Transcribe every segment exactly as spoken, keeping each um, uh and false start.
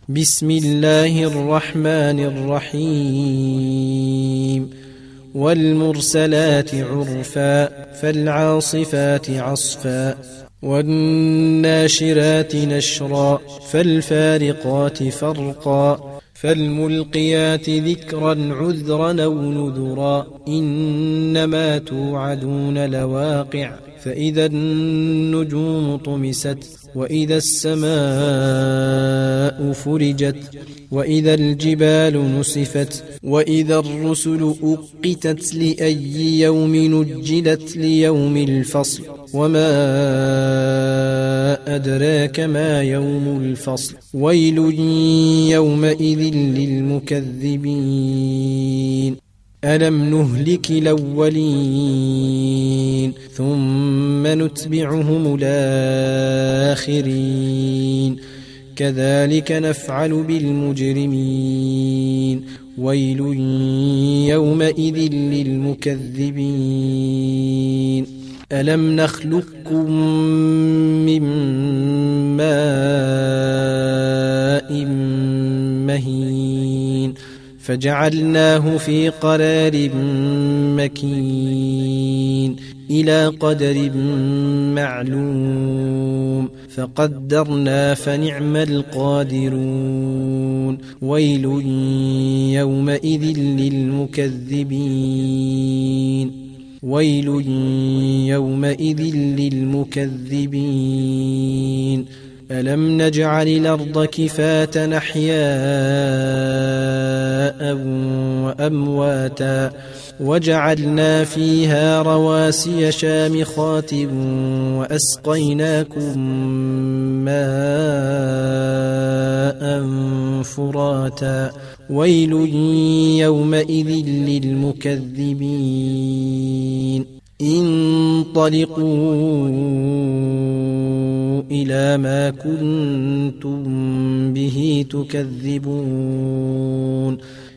بسم الله الرحمن الرحيم والمرسلات عرفا فالعاصفات عصفا والناشرات نشرا فالفارقات فرقا فالملقيات ذكرا عذرا أو نذرا إنما توعدون لواقع فإذا النجوم طمست وإذا السماء فرجت وإذا الجبال نسفت وإذا الرسل أقتت لأي يوم نجلت ليوم الفصل وما أدراك ما يوم الفصل ويل يومئذ للمكذبين ألم نهلك الأولين ثم نتبعهم الآخرين كذلك نفعل بالمجرمين ويل يومئذ للمكذبين ألم نخلقكم من ماء مهين فجعلناه في قرار مكين إلى قدر معلوم فقدرنا فنعم القادرون ويل يومئذ للمكذبين ويل يومئذ للمكذبين ألم نجعل الأرض كفاة أحياء وأمواتا وجعلنا فيها رواسي شامخات وأسقيناكم ماء فراتا ويل يومئذ للمكذبين انطلقوا إلى ما كنتم به تكذبون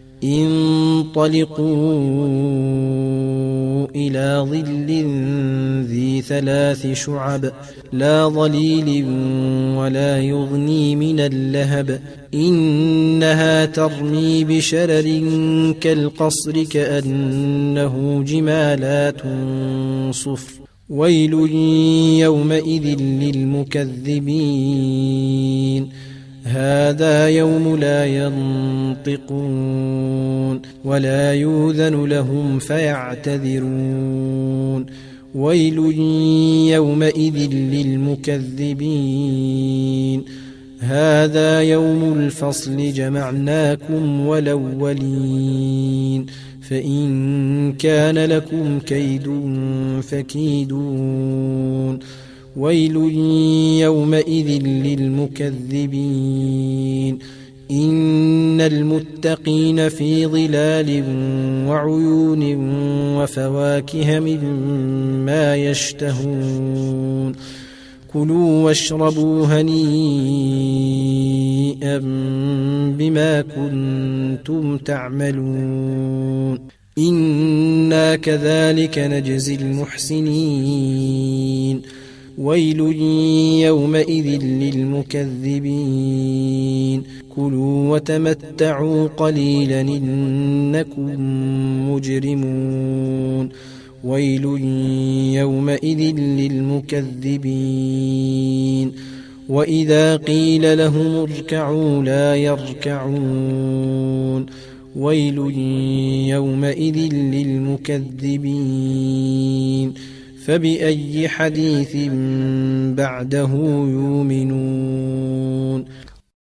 انطلقوا إلى ظل ذي ثلاث شعب لا ظليل ولا يغني من اللهب إنها ترمي بشرر كالقصر كأنه جمالات صفر ويل يومئذ للمكذبين هذا يوم لا ينطقون ولا يؤذن لهم فيعتذرون ويل يومئذ للمكذبين هذا يوم الفصل جمعناكم والأولين فإن كان لكم كيد فكيدون ويل يومئذ للمكذبين إن المتقين في ظلال وعيون وفواكه مما يشتهون كلوا واشربوا هنيئا بما كنتم تعملون إنا كذلك نجزي المحسنين ويل يومئذ للمكذبين كلوا وتمتعوا قليلا إنكم مجرمون ويل يومئذ للمكذبين وإذا قيل لهم اركعوا لا يركعون ويل يومئذ للمكذبين فبأي حديث بعده يؤمنون